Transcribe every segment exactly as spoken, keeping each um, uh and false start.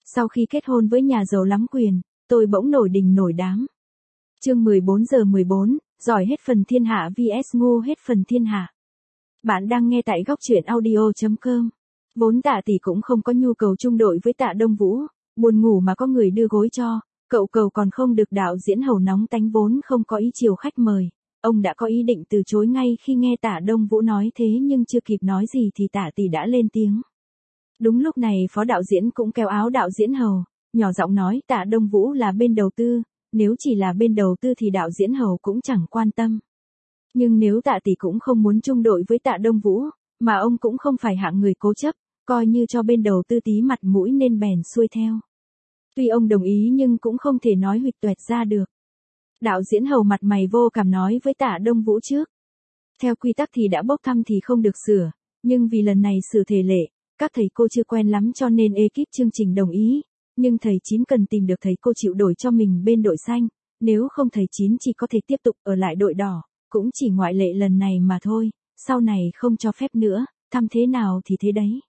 Sau khi kết hôn với nhà giàu lắm quyền, tôi bỗng nổi đình nổi đám. Chương mười bốn giờ mười bốn, giỏi hết phần thiên hạ vs ngu hết phần thiên hạ. Bạn đang nghe tại góc truyện audio chấm com. Vốn Tạ Tỷ cũng không có nhu cầu chung đội với Tạ Đông Vũ, buồn ngủ mà có người đưa gối cho, cậu cầu còn không được đạo diễn Hầu nóng tánh vốn không có ý chiều khách mời. Ông đã có ý định từ chối ngay khi nghe Tạ Đông Vũ nói thế, nhưng chưa kịp nói gì thì Tạ Tỷ đã lên tiếng. Đúng lúc này phó đạo diễn cũng kéo áo đạo diễn Hầu, nhỏ giọng nói Tạ Đông Vũ là bên đầu tư, nếu chỉ là bên đầu tư thì đạo diễn Hầu cũng chẳng quan tâm. Nhưng nếu Tạ Tỷ cũng không muốn chung đội với Tạ Đông Vũ, mà ông cũng không phải hạng người cố chấp, coi như cho bên đầu tư tí mặt mũi nên bèn xuôi theo. Tuy ông đồng ý nhưng cũng không thể nói huỵch toẹt ra được. Đạo diễn Hầu mặt mày vô cảm nói với Tạ Đông Vũ trước. Theo quy tắc thì đã bốc thăm thì không được sửa, nhưng vì lần này sửa thể lệ, các thầy cô chưa quen lắm cho nên ekip chương trình đồng ý, nhưng thầy Chín cần tìm được thầy cô chịu đổi cho mình bên đội xanh, nếu không thầy Chín chỉ có thể tiếp tục ở lại đội đỏ, cũng chỉ ngoại lệ lần này mà thôi, sau này không cho phép nữa, thăm thế nào thì thế đấy.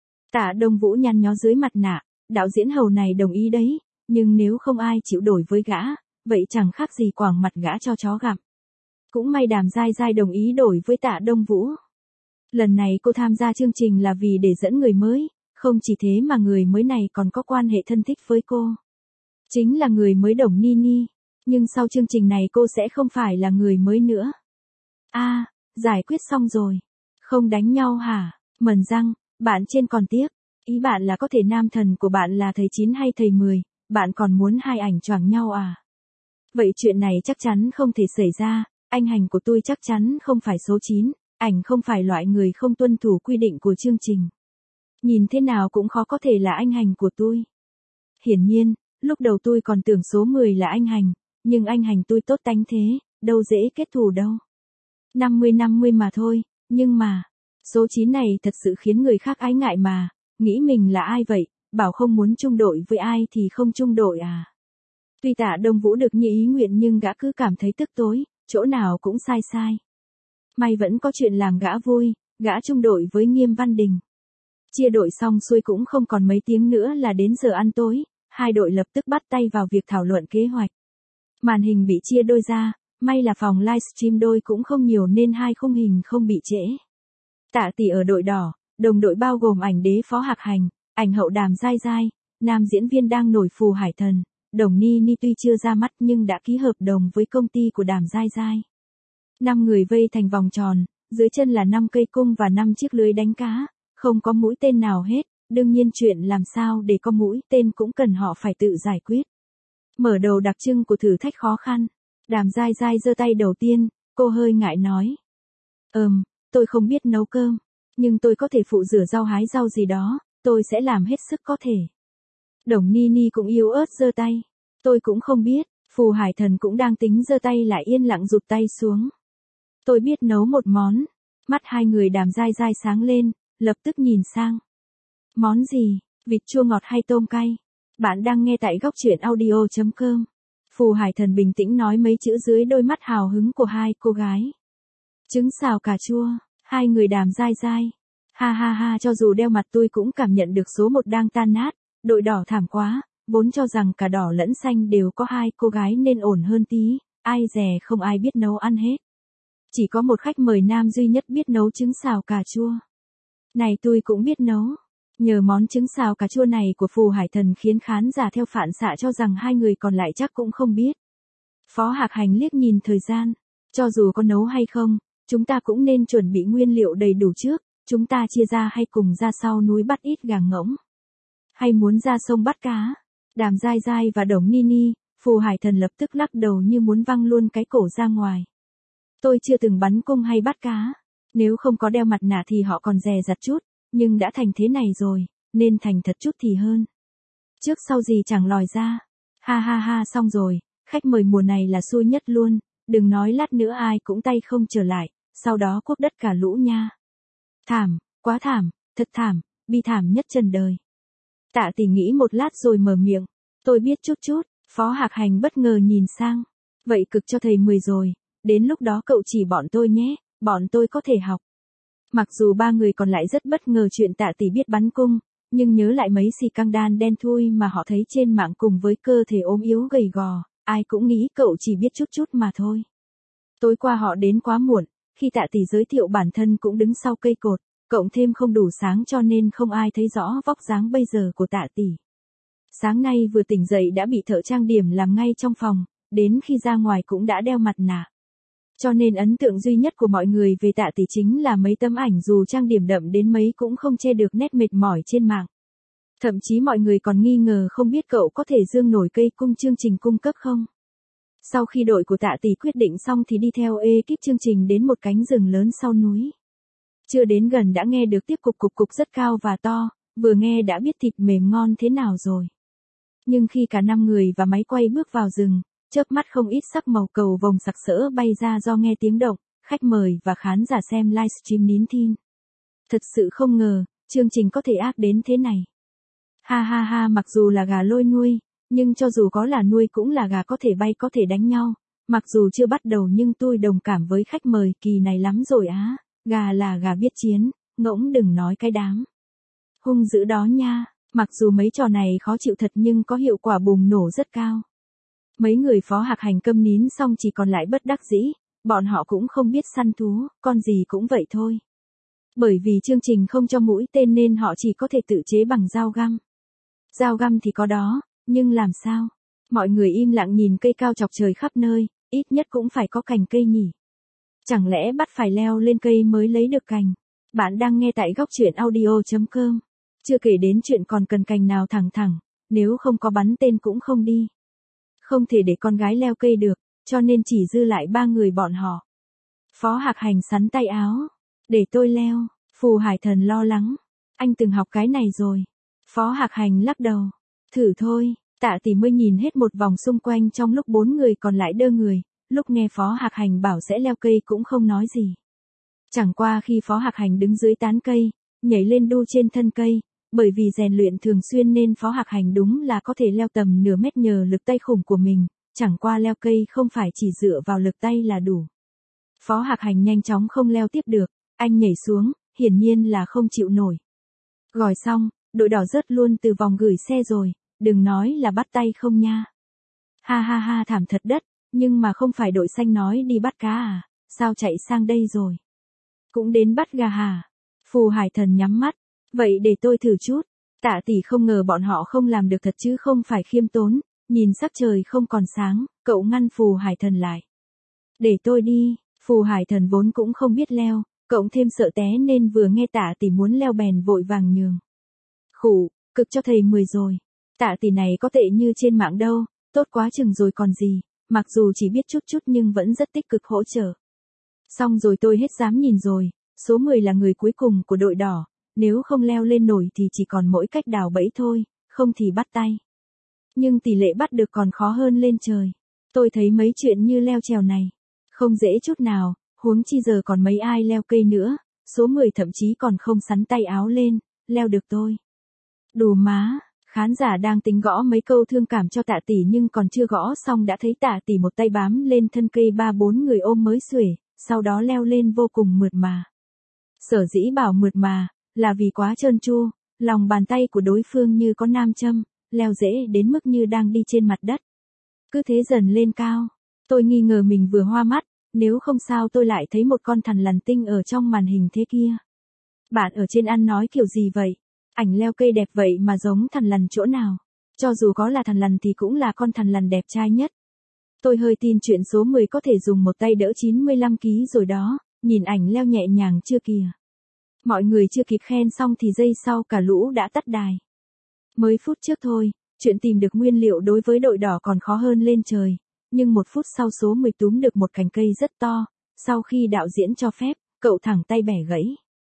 Tạ Đông Vũ nhăn nhó dưới mặt nạ, đạo diễn Hầu này đồng ý đấy, nhưng nếu không ai chịu đổi với gã, vậy chẳng khác gì quàng mặt gã cho chó gặm. Cũng may Đàm Giai Giai đồng ý đổi với Tạ Đông Vũ. Lần này cô tham gia chương trình là vì để dẫn người mới, không chỉ thế mà người mới này còn có quan hệ thân thích với cô. Chính là người mới Đồng Nini, nhưng sau chương trình này cô sẽ không phải là người mới nữa. A, à, giải quyết xong rồi. Không đánh nhau hả? Mần răng, bạn trên còn tiếc. Ý bạn là có thể nam thần của bạn là thầy Chín hay thầy Mười, bạn còn muốn hai ảnh choàng nhau à? Vậy chuyện này chắc chắn không thể xảy ra, anh Hành của tôi chắc chắn không phải số chín, ảnh không phải loại người không tuân thủ quy định của chương trình. Nhìn thế nào cũng khó có thể là anh Hành của tôi. Hiển nhiên, lúc đầu tôi còn tưởng số mười là anh Hành, nhưng anh Hành tôi tốt tánh thế, đâu dễ kết thù đâu. năm mươi năm mươi mà thôi, nhưng mà, số chín này thật sự khiến người khác ái ngại mà, nghĩ mình là ai vậy, bảo không muốn chung đội với ai thì không chung đội à. Tuy Tạ Đông Vũ được như ý nguyện nhưng gã cứ cảm thấy tức tối, chỗ nào cũng sai sai. May vẫn có chuyện làm gã vui, gã chung đội với Nghiêm Văn Đình. Chia đội xong xuôi cũng không còn mấy tiếng nữa là đến giờ ăn tối, hai đội lập tức bắt tay vào việc thảo luận kế hoạch. Màn hình bị chia đôi ra, may là phòng livestream đôi cũng không nhiều nên hai khung hình không bị trễ. Tạ Tỷ ở đội đỏ, đồng đội bao gồm ảnh đế Phó Hạc Hành, ảnh hậu Đàm Giai Giai, nam diễn viên đang nổi Phù Hải Thần, Đồng Nini tuy chưa ra mắt nhưng đã ký hợp đồng với công ty của Đàm Giai Giai. Năm người vây thành vòng tròn, dưới chân là năm cây cung và năm chiếc lưới đánh cá, không có mũi tên nào hết, đương nhiên chuyện làm sao để có mũi tên cũng cần họ phải tự giải quyết. Mở đầu đặc trưng của thử thách khó khăn, Đàm Giai Giai giơ tay đầu tiên, cô hơi ngại nói. Ừm, tôi không biết nấu cơm, nhưng tôi có thể phụ rửa rau hái rau gì đó, tôi sẽ làm hết sức có thể. Đồng Nini cũng yếu ớt giơ tay, tôi cũng không biết, Phù Hải Thần cũng đang tính giơ tay lại yên lặng rụt tay xuống. Tôi biết nấu một món, mắt hai người Đàm Giai Giai sáng lên, lập tức nhìn sang. Món gì, vịt chua ngọt hay tôm cay? Bạn đang nghe tại góc truyện audio chấm com. Phù Hải Thần bình tĩnh nói mấy chữ dưới đôi mắt hào hứng của hai cô gái. Trứng xào cà chua, hai người Đàm Giai Giai. Ha ha ha, cho dù đeo mặt tôi cũng cảm nhận được số một đang tan nát, đội đỏ thảm quá, vốn cho rằng cả đỏ lẫn xanh đều có hai cô gái nên ổn hơn tí, ai dè không ai biết nấu ăn hết. Chỉ có một khách mời nam duy nhất biết nấu trứng xào cà chua. Này tôi cũng biết nấu. Nhờ món trứng xào cà chua này của Phù Hải Thần khiến khán giả theo phản xạ cho rằng hai người còn lại chắc cũng không biết. Phó Hạc Hành liếc nhìn thời gian. Cho dù có nấu hay không, chúng ta cũng nên chuẩn bị nguyên liệu đầy đủ trước, chúng ta chia ra hay cùng ra sau núi bắt ít gà ngỗng. Hay muốn ra sông bắt cá? Đàm Giai Giai và Đồng Nini, Phù Hải Thần lập tức lắc đầu như muốn văng luôn cái cổ ra ngoài. Tôi chưa từng bắn cung hay bắt cá. Nếu không có đeo mặt nạ thì họ còn dè dặt chút, nhưng đã thành thế này rồi, nên thành thật chút thì hơn. Trước sau gì chẳng lòi ra. Ha ha ha, xong rồi, khách mời mùa này là xui nhất luôn, đừng nói lát nữa ai cũng tay không trở lại, sau đó cuốc đất cả lũ nha. Thảm, quá thảm, thật thảm, bi thảm nhất trần đời. Tạ Tỷ nghĩ một lát rồi mở miệng. Tôi biết chút chút, Phó Hạc Hành bất ngờ nhìn sang. Vậy cực cho thầy Mười rồi, đến lúc đó cậu chỉ bọn tôi nhé, bọn tôi có thể học. Mặc dù ba người còn lại rất bất ngờ chuyện Tạ Tỷ biết bắn cung, Nhưng nhớ lại mấy xì căng đan đen thui mà họ thấy trên mạng cùng với cơ thể ốm yếu gầy gò, ai cũng nghĩ cậu chỉ biết chút chút mà thôi. Tối qua họ đến quá muộn, khi Tạ Tỷ giới thiệu bản thân cũng đứng sau cây cột, cộng thêm không đủ sáng cho nên không ai thấy rõ vóc dáng bây giờ của Tạ Tỷ. Sáng nay vừa tỉnh dậy đã bị thợ trang điểm làm ngay trong phòng, đến khi ra ngoài cũng đã đeo mặt nạ. Cho nên ấn tượng duy nhất của mọi người về Tạ Tỷ chính là mấy tấm ảnh dù trang điểm đậm đến mấy cũng không che được nét mệt mỏi trên mạng. Thậm chí mọi người còn nghi ngờ không biết cậu có thể dương nổi cây cung chương trình cung cấp không. Sau khi đội của Tạ Tỷ quyết định xong thì đi theo ekip chương trình đến một cánh rừng lớn sau núi. Chưa đến gần đã nghe được tiếp cục cục cục rất cao và to, vừa nghe đã biết thịt mềm ngon thế nào rồi. Nhưng khi cả năm người và máy quay bước vào rừng, chớp mắt không ít sắc màu cầu vồng sặc sỡ bay ra do nghe tiếng động, khách mời và khán giả xem livestream nín thinh. Thật sự không ngờ, chương trình có thể ác đến thế này. Ha ha ha, mặc dù là gà lôi nuôi, nhưng cho dù có là nuôi cũng là gà có thể bay có thể đánh nhau. Mặc dù chưa bắt đầu nhưng tôi đồng cảm với khách mời kỳ này lắm rồi á. Gà là gà biết chiến, ngỗng đừng nói cái đám hung dữ đó nha. Mặc dù mấy trò này khó chịu thật nhưng có hiệu quả bùng nổ rất cao. Mấy người Phó Hạc Hành câm nín xong chỉ còn lại bất đắc dĩ, bọn họ cũng không biết săn thú, con gì cũng vậy thôi. Bởi vì chương trình không cho mũi tên nên họ chỉ có thể tự chế bằng dao găm. Dao găm thì có đó, nhưng làm sao? Mọi người im lặng nhìn cây cao chọc trời khắp nơi, ít nhất cũng phải có cành cây nhỉ. Chẳng lẽ bắt phải leo lên cây mới lấy được cành? Bạn đang nghe tại góc truyện audio chấm com. Chưa kể đến chuyện còn cần cành nào thẳng thẳng, nếu không có bắn tên cũng không đi. Không thể để con gái leo cây được, cho nên chỉ dư lại ba người bọn họ. Phó Hạc Hành sắn tay áo. Để tôi leo. Phù Hải Thần lo lắng. Anh từng học cái này rồi. Phó Hạc Hành lắc đầu. Thử thôi. Tạ Tỷ mới nhìn hết một vòng xung quanh trong lúc bốn người còn lại đơ người. Lúc nghe Phó Hạc Hành bảo sẽ leo cây cũng không nói gì. Chẳng qua khi Phó Hạc Hành đứng dưới tán cây, nhảy lên đu trên thân cây. Bởi vì rèn luyện thường xuyên nên Phó Hạc Hành đúng là có thể leo tầm nửa mét nhờ lực tay khủng của mình, chẳng qua leo cây không phải chỉ dựa vào lực tay là đủ. Phó Hạc Hành nhanh chóng không leo tiếp được, anh nhảy xuống, hiển nhiên là không chịu nổi. Gỏi xong, đội đỏ rớt luôn từ vòng gửi xe rồi, đừng nói là bắt tay không nha. Ha ha ha, thảm thật đất, nhưng mà không phải đội xanh nói đi bắt cá à, sao chạy sang đây rồi? Cũng đến bắt gà hả? Phù Hải Thần nhắm mắt. Vậy để tôi thử chút. Tạ Tỷ không ngờ bọn họ không làm được thật chứ không phải khiêm tốn, nhìn sắc trời không còn sáng, cậu ngăn Phù Hải Thần lại. Để tôi đi, Phù Hải Thần vốn cũng không biết leo, cộng thêm sợ té nên vừa nghe Tạ Tỷ muốn leo bèn vội vàng nhường. Khủ, cực cho thầy mười rồi. Tạ Tỷ này có tệ như trên mạng đâu, tốt quá chừng rồi còn gì, mặc dù chỉ biết chút chút nhưng vẫn rất tích cực hỗ trợ. Xong rồi tôi hết dám nhìn rồi, số mười là người cuối cùng của đội đỏ. Nếu không leo lên nổi thì chỉ còn mỗi cách đào bẫy thôi, không thì bắt tay. Nhưng tỷ lệ bắt được còn khó hơn lên trời. Tôi thấy mấy chuyện như leo trèo này, không dễ chút nào, huống chi giờ còn mấy ai leo cây nữa, số mười thậm chí còn không sắn tay áo lên, leo được tôi. Đù má, khán giả đang tính gõ mấy câu thương cảm cho Tạ Tỷ nhưng còn chưa gõ xong đã thấy Tạ Tỷ một tay bám lên thân cây ba bốn người ôm mới xuể, sau đó leo lên vô cùng mượt mà. Sở dĩ bảo mượt mà, là vì quá trơn tru, lòng bàn tay của đối phương như có nam châm, leo dễ đến mức như đang đi trên mặt đất. Cứ thế dần lên cao, tôi nghi ngờ mình vừa hoa mắt, nếu không sao tôi lại thấy một con thằn lằn tinh ở trong màn hình thế kia. Bạn ở trên ăn nói kiểu gì vậy? Ảnh leo cây đẹp vậy mà giống thằn lằn chỗ nào? Cho dù có là thằn lằn thì cũng là con thằn lằn đẹp trai nhất. Tôi hơi tin chuyện số mười có thể dùng một tay đỡ chín mươi lăm ki lô gam rồi đó, nhìn ảnh leo nhẹ nhàng chưa kìa. Mọi người chưa kịp khen xong thì giây sau cả lũ đã tắt đài. Mới phút trước thôi, chuyện tìm được nguyên liệu đối với đội đỏ còn khó hơn lên trời, nhưng một phút sau số mười túm được một cành cây rất to, sau khi đạo diễn cho phép, cậu thẳng tay bẻ gãy.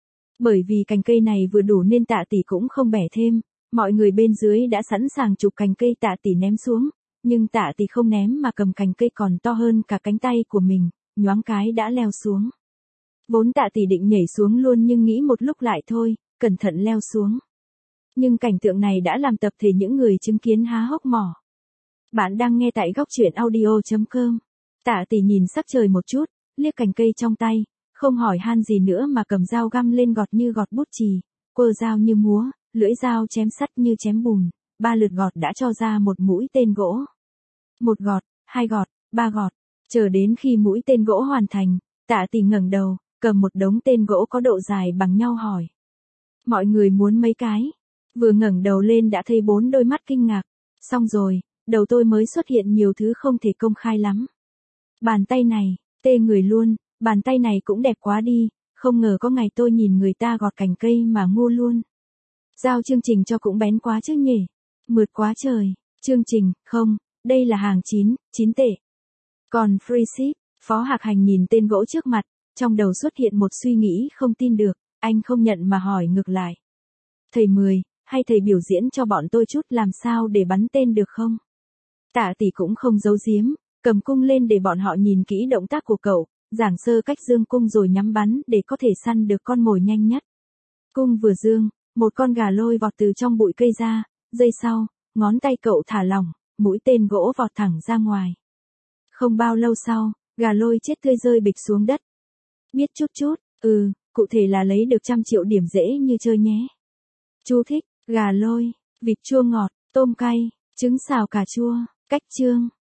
Bởi vì cành cây này vừa đủ nên Tạ Tỷ cũng không bẻ thêm, mọi người bên dưới đã sẵn sàng chụp cành cây Tạ Tỷ ném xuống, nhưng Tạ Tỷ không ném mà cầm cành cây còn to hơn cả cánh tay của mình, nhoáng cái đã leo xuống. Vốn Tạ Tỷ định nhảy xuống luôn nhưng nghĩ một lúc lại thôi, cẩn thận leo xuống. Nhưng cảnh tượng này đã làm tập thể những người chứng kiến há hốc mỏ. Bạn đang nghe tại góc truyện audio chấm com. Tạ Tỷ nhìn sắc trời một chút, liếc cành cây trong tay, không hỏi han gì nữa mà cầm dao găm lên gọt như gọt bút chì, quơ dao như múa, lưỡi dao chém sắt như chém bùn, ba lượt gọt đã cho ra một mũi tên gỗ. Một gọt, hai gọt, ba gọt, chờ đến khi mũi tên gỗ hoàn thành, Tạ Tỷ ngẩng đầu, cầm một đống tên gỗ có độ dài bằng nhau hỏi. Mọi người muốn mấy cái? Vừa ngẩng đầu lên đã thấy bốn đôi mắt kinh ngạc. Xong rồi, đầu tôi mới xuất hiện nhiều thứ không thể công khai lắm. Bàn tay này, tê người luôn, bàn tay này cũng đẹp quá đi, không ngờ có ngày tôi nhìn người ta gọt cành cây mà ngu luôn. Giao chương trình cho cũng bén quá chứ nhỉ. Mượt quá trời, chương trình, không, đây là hàng chín, chín tệ. Còn free ship, Phó Hạc Hành nhìn tên gỗ trước mặt, trong đầu xuất hiện một suy nghĩ không tin được, anh không nhận mà hỏi ngược lại. Thầy Mười, hay thầy biểu diễn cho bọn tôi chút làm sao để bắn tên được không? Tạ Tỷ cũng không giấu giếm, cầm cung lên để bọn họ nhìn kỹ động tác của cậu, giảng sơ cách dương cung rồi nhắm bắn để có thể săn được con mồi nhanh nhất. Cung vừa dương, một con gà lôi vọt từ trong bụi cây ra, giây sau, ngón tay cậu thả lỏng, mũi tên gỗ vọt thẳng ra ngoài. Không bao lâu sau, gà lôi chết tươi rơi bịch xuống đất. Biết chút chút, ừ, cụ thể là lấy được trăm triệu điểm dễ như chơi nhé. Chú thích, gà lôi, vịt chua ngọt, tôm cay, trứng xào cà chua, cách chương.